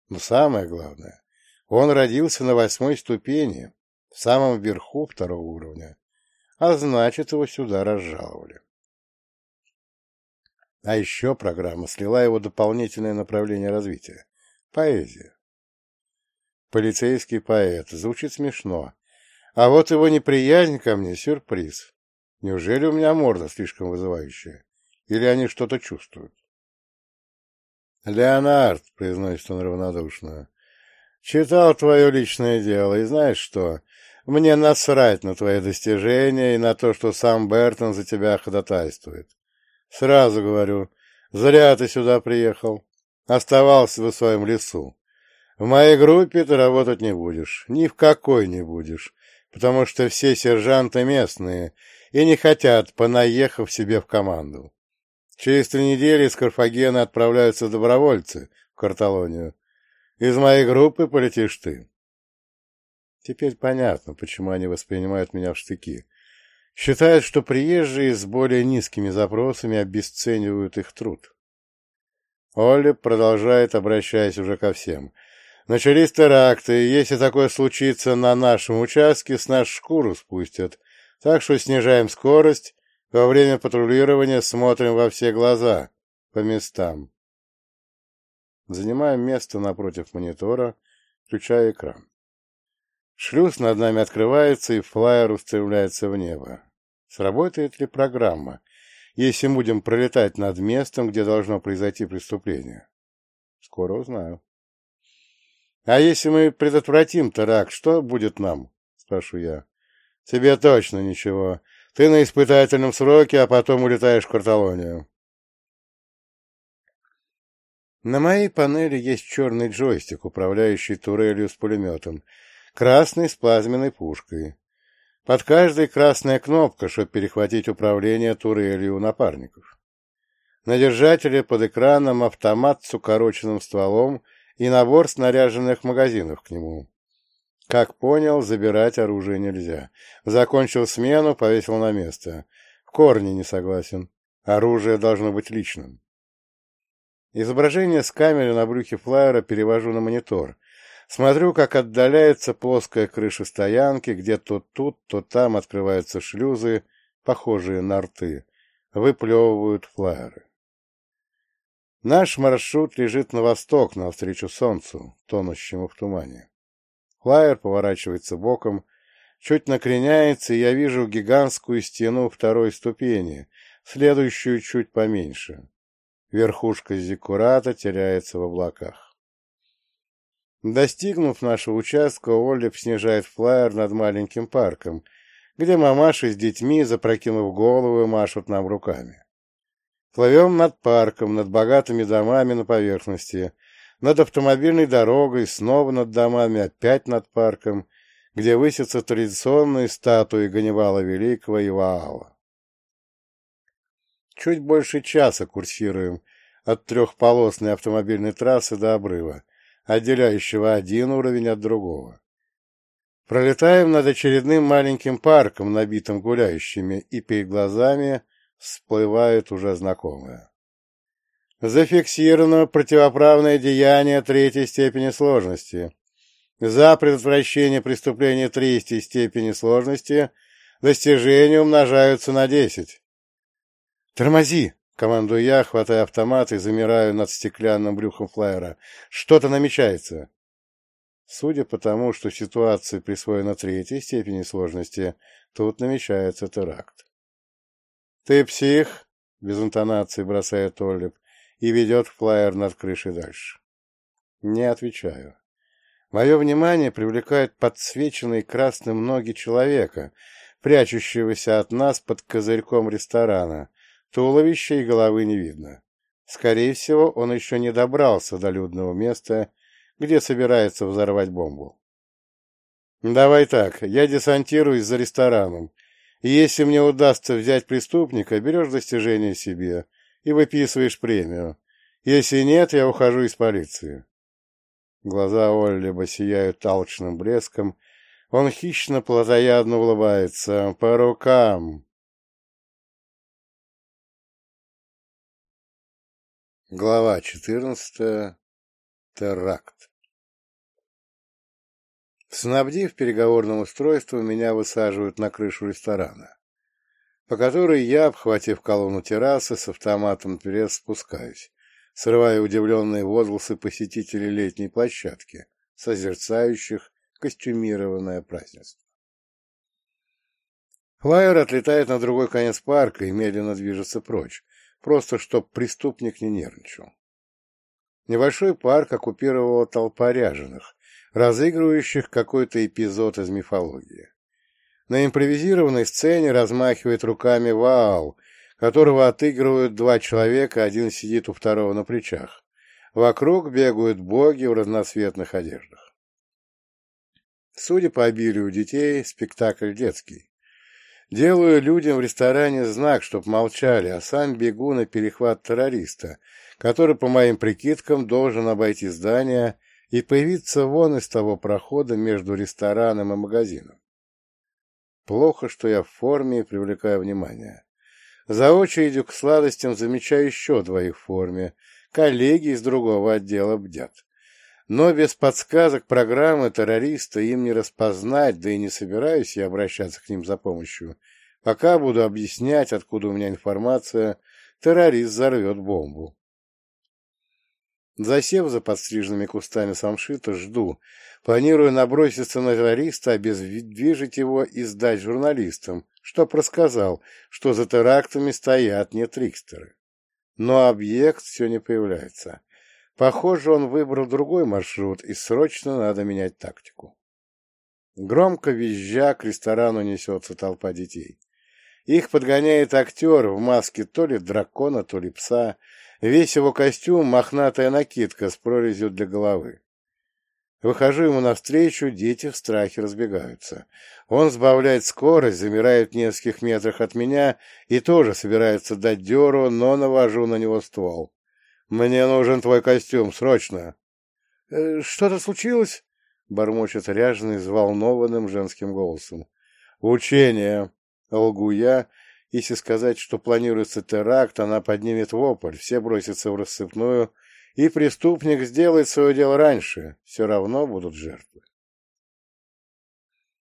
Но самое главное, он родился на 8-й ступени, в самом верху 2-го уровня, а значит, его сюда разжаловали. А еще программа слила его дополнительное направление развития — поэзия. Полицейский поэт. Звучит смешно. А вот его неприязнь ко мне — сюрприз. Неужели у меня морда слишком вызывающая? Или они что-то чувствуют? «Леонард», — произносит он равнодушно, — «читал твое личное дело, и знаешь что? Мне насрать на твои достижения и на то, что сам Бертон за тебя ходатайствует. Сразу говорю, зря ты сюда приехал. Оставался в своем лесу. В моей группе ты работать не будешь, ни в какой не будешь, потому что все сержанты местные и не хотят, понаехав себе в команду. Через 3 недели из Карфагена отправляются добровольцы в Карталонию. Из моей группы полетишь ты». Теперь понятно, почему они воспринимают меня в штыки. Считают, что приезжие с более низкими запросами обесценивают их труд. Олли продолжает, обращаясь уже ко всем. «Начались теракты, и если такое случится на нашем участке, с нас шкуру спустят. Так что снижаем скорость, во время патрулирования смотрим во все глаза, по местам». Занимаем место напротив монитора, включая экран. Шлюз над нами открывается, и флайер устремляется в небо. Сработает ли программа, если будем пролетать над местом, где должно произойти преступление? Скоро узнаю. «А если мы предотвратим теракт, что будет нам?» — спрошу я. «Тебе точно ничего. Ты на испытательном сроке, а потом улетаешь в Карталонию». На моей панели есть черный джойстик, управляющий турелью с пулеметом, красный с плазменной пушкой. Под каждой красная кнопка, чтобы перехватить управление турелью у напарников. На держателе под экраном автомат с укороченным стволом и набор снаряженных магазинов к нему. Как понял, забирать оружие нельзя. Закончил смену, повесил на место. В корне не согласен. Оружие должно быть личным. Изображение с камеры на брюхе флайера перевожу на монитор. Смотрю, как отдаляется плоская крыша стоянки, где то тут, то там открываются шлюзы, похожие на рты, выплевывают флайеры. Наш маршрут лежит на восток, навстречу солнцу, тонущему в тумане. Флайер поворачивается боком, чуть накреняется, и я вижу гигантскую стену 2-й ступени, следующую чуть поменьше. Верхушка зиккурата теряется в облаках. Достигнув нашего участка, Оллип снижает флайер над маленьким парком, где мамаши с детьми, запрокинув головы, машут нам руками. Плывем над парком, над богатыми домами на поверхности, над автомобильной дорогой, снова над домами, опять над парком, где высятся традиционные статуи Ганнибала Великого и Ваала. Чуть больше часа курсируем от трехполосной автомобильной трассы до обрыва, отделяющего один уровень от другого. Пролетаем над очередным маленьким парком, набитым гуляющими, и перед глазами всплывает уже знакомое. Зафиксировано противоправное деяние 3-й степени сложности. За предотвращение преступления 3-й степени сложности достижения умножаются на 10. «Тормози!» — командую я, хватая автомат и замираю над стеклянным брюхом флайера. «Что-то намечается!» Судя по тому, что ситуация присвоена 3-й степени сложности, тут намечается теракт. «Ты псих?» — без интонации бросает Оллип и ведет флайер над крышей дальше. Не отвечаю. Мое внимание привлекает подсвеченные красным ноги человека, прячущегося от нас под козырьком ресторана. Туловища и головы не видно. Скорее всего, он еще не добрался до людного места, где собирается взорвать бомбу. «Давай так, я десантируюсь за рестораном, и если мне удастся взять преступника, берешь достижение себе и выписываешь премию. Если нет, я ухожу из полиции». Глаза Оллиба сияют алчным блеском, он хищно-плотоядно улыбается. «По рукам!» Глава 14. Теракт. Снабдив переговорным устройством, меня высаживают на крышу ресторана, по которой я, обхватив колонну террасы, с автоматом наперед спускаюсь, срывая удивленные возгласы посетителей летней площадки, созерцающих костюмированное празднество. Флайер отлетает на другой конец парка и медленно движется прочь, просто чтоб преступник не нервничал. Небольшой парк оккупировала толпа ряженых, разыгрывающих какой-то эпизод из мифологии. На импровизированной сцене размахивает руками Ваал, которого отыгрывают два человека, один сидит у второго на плечах. Вокруг бегают боги в разноцветных одеждах. Судя по обилию детей, спектакль детский. Делаю людям в ресторане знак, чтоб молчали, а сам бегу на перехват террориста, который, по моим прикидкам, должен обойти здание и появиться вон из того прохода между рестораном и магазином. Плохо, что я в форме и привлекаю внимание. За очередью к сладостям замечаю еще двоих в форме. Коллеги из другого отдела бдят. Но без подсказок программы террориста им не распознать, да и не собираюсь я обращаться к ним за помощью. Пока буду объяснять, откуда у меня информация, террорист взорвет бомбу. Засев за подстриженными кустами самшита, жду, планируя наброситься на террориста, обездвижить его и сдать журналистам, чтоб рассказал, что за терактами стоят не трикстеры. Но объект все не появляется. Похоже, он выбрал другой маршрут, и срочно надо менять тактику. Громко визжа к ресторану несется толпа детей. Их подгоняет актер в маске то ли дракона, то ли пса. Весь его костюм — мохнатая накидка с прорезью для головы. Выхожу ему навстречу, дети в страхе разбегаются. Он сбавляет скорость, замирает в нескольких метрах от меня и тоже собирается дать дёру, но навожу на него ствол. «Мне нужен твой костюм, срочно!» «Что-то случилось?» — бормочет ряженый взволнованным женским голосом. «Учение!» — лгу я. Если сказать, что планируется теракт, она поднимет вопль, все бросятся в рассыпную, и преступник сделает свое дело раньше. Все равно будут жертвы.